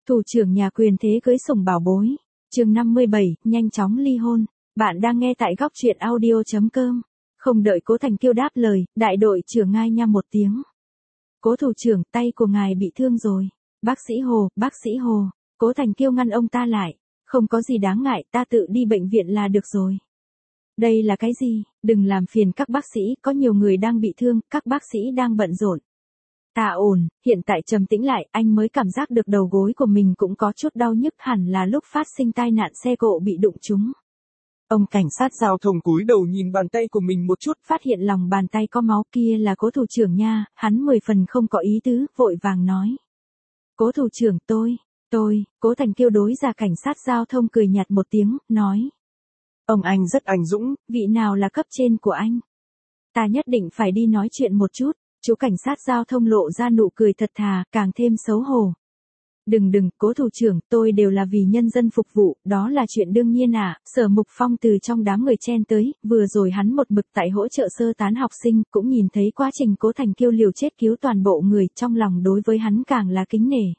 Thủ trưởng nhà quyền thế cưới sủng bảo bối. Chương 57, nhanh chóng ly hôn. Bạn đang nghe tại góc truyện audio.com. Không đợi Cố Thành Kiêu đáp lời, đại đội trưởng ngai nha một tiếng. Cố thủ trưởng, tay của ngài bị thương rồi. Bác sĩ Hồ. Cố Thành Kiêu ngăn ông ta lại. Không có gì đáng ngại, ta tự đi bệnh viện là được rồi. Đây là cái gì? Đừng làm phiền các bác sĩ, có nhiều người đang bị thương, các bác sĩ đang bận rộn. Ta ổn, hiện tại trầm tĩnh lại, anh mới cảm giác được đầu gối của mình cũng có chút đau nhức, hẳn là lúc phát sinh tai nạn xe cộ bị đụng trúng. Ông cảnh sát giao thông cúi đầu nhìn bàn tay của mình một chút, phát hiện lòng bàn tay có máu, kia là Cố thủ trưởng nha, hắn 10 phần không có ý tứ, vội vàng nói. Cố thủ trưởng tôi, Cố Thành Kiêu đối ra cảnh sát giao thông cười nhạt một tiếng, nói. Ông anh rất anh dũng, vị nào là cấp trên của anh? Ta nhất định phải đi nói chuyện một chút. Chú cảnh sát giao thông lộ ra nụ cười thật thà, càng thêm xấu hổ. Đừng, Cố thủ trưởng, tôi đều là vì nhân dân phục vụ, đó là chuyện đương nhiên à. Sở Mục Phong từ trong đám người chen tới, vừa rồi hắn một mực tại hỗ trợ sơ tán học sinh, cũng nhìn thấy quá trình Cố Thành Kiêu liều chết cứu toàn bộ người, trong lòng đối với hắn càng là kính nể.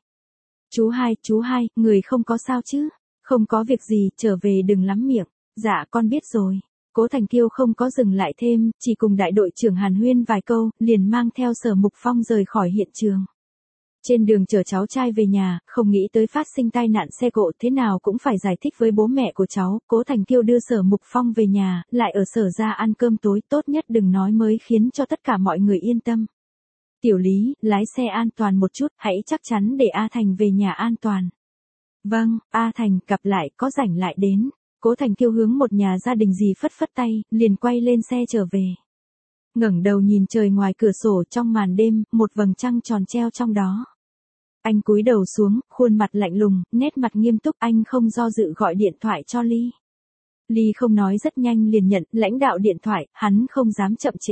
Chú hai, người không có sao chứ? Không có việc gì, trở về đừng lắm miệng. Dạ con biết rồi. Cố Thành Kiêu không có dừng lại thêm, chỉ cùng đại đội trưởng hàn huyên vài câu, liền mang theo Sở Mục Phong rời khỏi hiện trường. Trên đường chở cháu trai về nhà, không nghĩ tới phát sinh tai nạn xe cộ, thế nào cũng phải giải thích với bố mẹ của cháu. Cố Thành Kiêu đưa Sở Mục Phong về nhà, lại ở Sở ra ăn cơm tối, tốt nhất đừng nói mới khiến cho tất cả mọi người yên tâm. Tiểu Lý, lái xe an toàn một chút, hãy chắc chắn để A Thành về nhà an toàn. Vâng, A Thành, gặp lại, có rảnh lại đến. Cố Thành Kiêu hướng một nhà gia đình gì phất phất tay, liền quay lên xe trở về. Ngẩng đầu nhìn trời ngoài cửa sổ, trong màn đêm, một vầng trăng tròn treo trong đó. Anh cúi đầu xuống, khuôn mặt lạnh lùng, nét mặt nghiêm túc, anh không do dự gọi điện thoại cho Ly. Ly không nói rất nhanh liền nhận, lãnh đạo điện thoại, hắn không dám chậm trễ.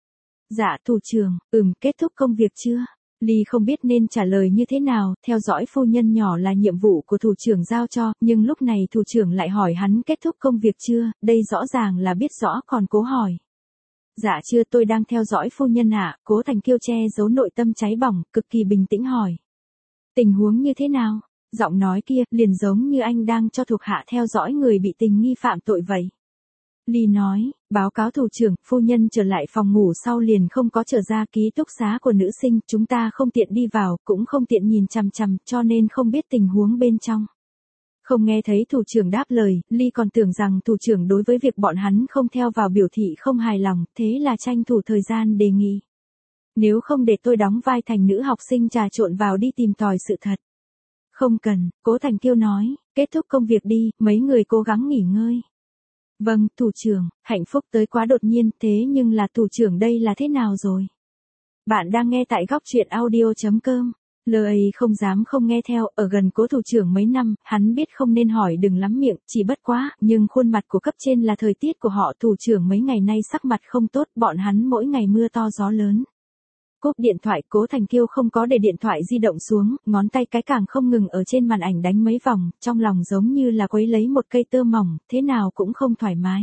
Dạ thủ trưởng, kết thúc công việc chưa? Ly không biết nên trả lời như thế nào, theo dõi phu nhân nhỏ là nhiệm vụ của thủ trưởng giao cho, nhưng lúc này thủ trưởng lại hỏi hắn kết thúc công việc chưa, đây rõ ràng là biết rõ còn cố hỏi. Dạ chưa, tôi đang theo dõi phu nhân ạ. Cố Thành Kiêu che giấu nội tâm cháy bỏng, cực kỳ bình tĩnh hỏi. Tình huống như thế nào? Giọng nói kia, liền giống như anh đang cho thuộc hạ theo dõi người bị tình nghi phạm tội vậy. Ly nói, báo cáo thủ trưởng, phu nhân trở lại phòng ngủ sau liền không có trở ra ký túc xá của nữ sinh, chúng ta không tiện đi vào, cũng không tiện nhìn chằm chằm, cho nên không biết tình huống bên trong. Không nghe thấy thủ trưởng đáp lời, Ly còn tưởng rằng thủ trưởng đối với việc bọn hắn không theo vào biểu thị không hài lòng, thế là tranh thủ thời gian đề nghị. Nếu không để tôi đóng vai thành nữ học sinh trà trộn vào đi tìm tòi sự thật. Không cần, Cố Thành Kiêu nói, kết thúc công việc đi, mấy người cố gắng nghỉ ngơi. Vâng, thủ trưởng, hạnh phúc tới quá đột nhiên, thế nhưng là thủ trưởng đây là thế nào rồi? Bạn đang nghe tại góc truyện audio.com. Lời không dám không nghe theo, ở gần Cố thủ trưởng mấy năm, hắn biết không nên hỏi đừng lắm miệng, chỉ bất quá, nhưng khuôn mặt của cấp trên là thời tiết của họ, thủ trưởng mấy ngày nay sắc mặt không tốt, bọn hắn mỗi ngày mưa to gió lớn. Cúp điện thoại, Cố Thành Kiêu không có để điện thoại di động xuống, ngón tay cái càng không ngừng ở trên màn ảnh đánh mấy vòng, trong lòng giống như là quấy lấy một cây tơ mỏng, thế nào cũng không thoải mái.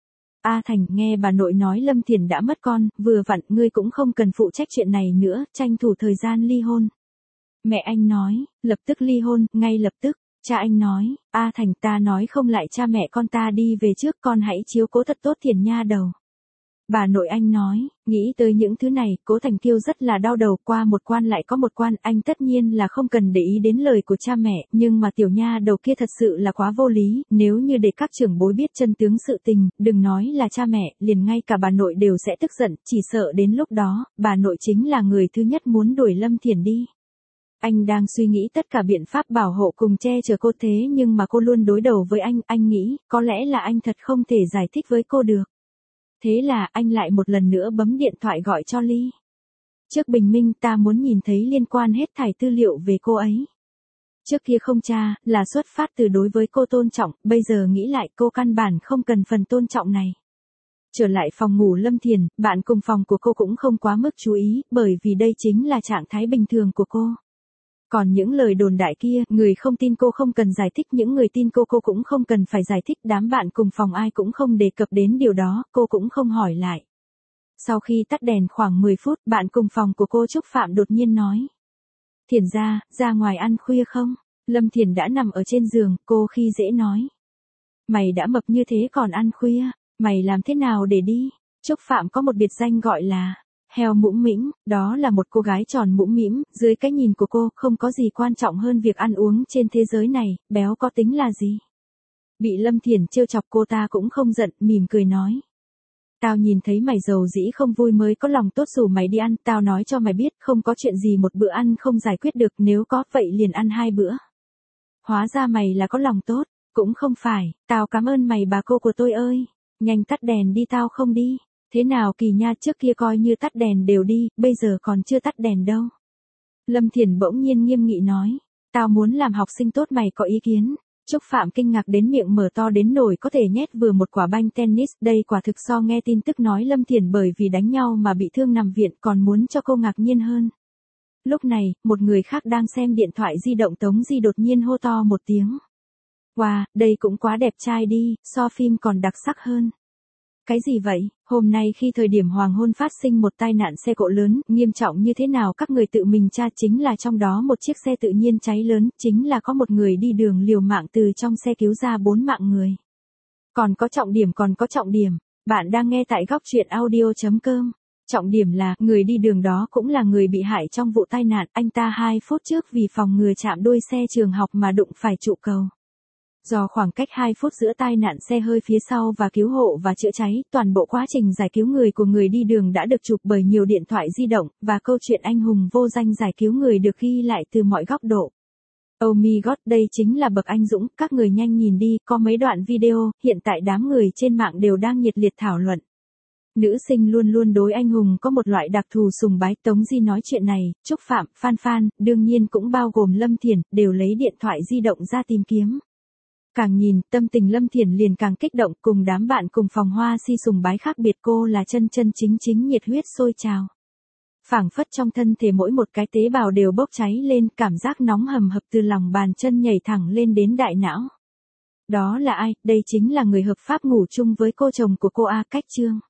A Thành, nghe bà nội nói Lâm Thiền đã mất con, vừa vặn, ngươi cũng không cần phụ trách chuyện này nữa, tranh thủ thời gian ly hôn. Mẹ anh nói, lập tức ly hôn, ngay lập tức. Cha anh nói, A Thành, ta nói không lại cha mẹ con ta đi về trước, con hãy chiếu cố thật tốt Thiền nha đầu. Bà nội anh nói, nghĩ tới những thứ này, Cố Thành Kiêu rất là đau đầu, qua một quan lại có một quan, anh tất nhiên là không cần để ý đến lời của cha mẹ, nhưng mà tiểu nha đầu kia thật sự là quá vô lý, nếu như để các trưởng bối biết chân tướng sự tình, đừng nói là cha mẹ, liền ngay cả bà nội đều sẽ tức giận, chỉ sợ đến lúc đó, bà nội chính là người thứ nhất muốn đuổi Lâm Thiền đi. Anh đang suy nghĩ tất cả biện pháp bảo hộ cùng che chở cô, thế nhưng mà cô luôn đối đầu với anh nghĩ, có lẽ là anh thật không thể giải thích với cô được. Thế là anh lại một lần nữa bấm điện thoại gọi cho Ly. Trước bình minh, ta muốn nhìn thấy liên quan hết thảy tư liệu về cô ấy. Trước kia không tra, là xuất phát từ đối với cô tôn trọng, bây giờ nghĩ lại cô căn bản không cần phần tôn trọng này. Trở lại phòng ngủ Lâm Thiền, bạn cùng phòng của cô cũng không quá mức chú ý, bởi vì đây chính là trạng thái bình thường của cô. Còn những lời đồn đại kia, người không tin cô không cần giải thích, những người tin cô cũng không cần phải giải thích, đám bạn cùng phòng ai cũng không đề cập đến điều đó, cô cũng không hỏi lại. Sau khi tắt đèn khoảng 10 phút, bạn cùng phòng của cô Trúc Phạm đột nhiên nói. Thiền ra ngoài ăn khuya không? Lâm Thiền đã nằm ở trên giường, cô khi dễ nói. Mày đã mập như thế còn ăn khuya, mày làm thế nào để đi? Trúc Phạm có một biệt danh gọi là heo mũm mĩm, đó là một cô gái tròn mũm mĩm, dưới cái nhìn của cô không có gì quan trọng hơn việc ăn uống trên thế giới này, béo có tính là gì? Bị Lâm Thiền trêu chọc cô ta cũng không giận, mỉm cười nói. Tao nhìn thấy mày giàu dĩ không vui mới có lòng tốt rủ mày đi ăn, tao nói cho mày biết không có chuyện gì một bữa ăn không giải quyết được, nếu có vậy liền ăn 2 bữa. Hóa ra mày là có lòng tốt, cũng không phải, tao cảm ơn mày bà cô của tôi ơi, nhanh tắt đèn đi tao không đi. Thế nào Kỳ nha, trước kia coi như tắt đèn đều đi, bây giờ còn chưa tắt đèn đâu. Lâm Thiền bỗng nhiên nghiêm nghị nói, tao muốn làm học sinh tốt, mày có ý kiến? Trúc Phạm kinh ngạc đến miệng mở to đến nỗi có thể nhét vừa một quả banh tennis, đây quả thực so nghe tin tức nói Lâm Thiền bởi vì đánh nhau mà bị thương nằm viện còn muốn cho cô ngạc nhiên hơn. Lúc này, một người khác đang xem điện thoại di động Tống Di đột nhiên hô to một tiếng. Wow, đây cũng quá đẹp trai đi, so phim còn đặc sắc hơn. Cái gì vậy? Hôm nay khi thời điểm hoàng hôn phát sinh một tai nạn xe cộ lớn, nghiêm trọng như thế nào các người tự mình tra, chính là trong đó một chiếc xe tự nhiên cháy lớn, chính là có một người đi đường liều mạng từ trong xe cứu ra 4 mạng người. Còn có trọng điểm, bạn đang nghe tại góc truyện audio.com. Trọng điểm là, người đi đường đó cũng là người bị hại trong vụ tai nạn, anh ta 2 phút trước vì phòng ngừa chạm đuôi xe trường học mà đụng phải trụ cầu. Do khoảng cách 2 phút giữa tai nạn xe hơi phía sau và cứu hộ và chữa cháy, toàn bộ quá trình giải cứu người của người đi đường đã được chụp bởi nhiều điện thoại di động, và câu chuyện anh hùng vô danh giải cứu người được ghi lại từ mọi góc độ. Oh my god, đây chính là bậc anh dũng, các người nhanh nhìn đi, có mấy đoạn video, hiện tại đám người trên mạng đều đang nhiệt liệt thảo luận. Nữ sinh luôn luôn đối anh hùng có một loại đặc thù sùng bái. Tống Di nói chuyện này, Trúc Phạm, Phan, đương nhiên cũng bao gồm Lâm Thiền, đều lấy điện thoại di động ra tìm kiếm. Càng nhìn, tâm tình Lâm Thiền liền càng kích động, cùng đám bạn cùng phòng hoa si sùng bái khác biệt, cô là chân chính nhiệt huyết sôi trào. Phảng phất trong thân thể mỗi một cái tế bào đều bốc cháy lên, cảm giác nóng hầm hập từ lòng bàn chân nhảy thẳng lên đến đại não. Đó là ai? Đây chính là người hợp pháp ngủ chung với cô chồng của cô A, Cách Trương.